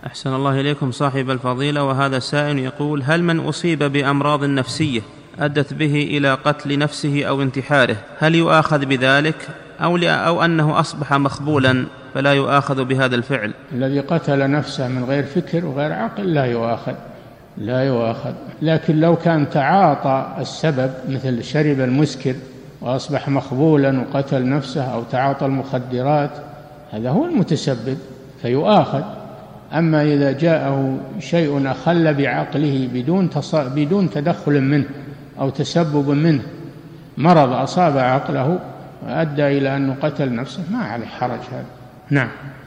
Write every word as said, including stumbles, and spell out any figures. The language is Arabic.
أحسن الله إليكم صاحب الفضيلة، وهذا سائل يقول: هل من أصيب بأمراض نفسية أدت به إلى قتل نفسه أو انتحاره هل يؤاخذ بذلك، أو, أو أنه أصبح مخبولا فلا يؤاخذ بهذا الفعل؟ الذي قتل نفسه من غير فكر وغير عقل لا يؤاخذ، لا يؤاخذ. لكن لو كان تعاطى السبب مثل شرب المسكر وأصبح مخبولا وقتل نفسه، أو تعاطى المخدرات، هذا هو المتسبب فيؤاخذ. أما إذا جاءه شيء أخل بعقله بدون بدون تدخل منه أو تسبب منه، مرض أصاب عقله وأدى إلى أنه قتل نفسه، ما عليه حرج هذا. نعم.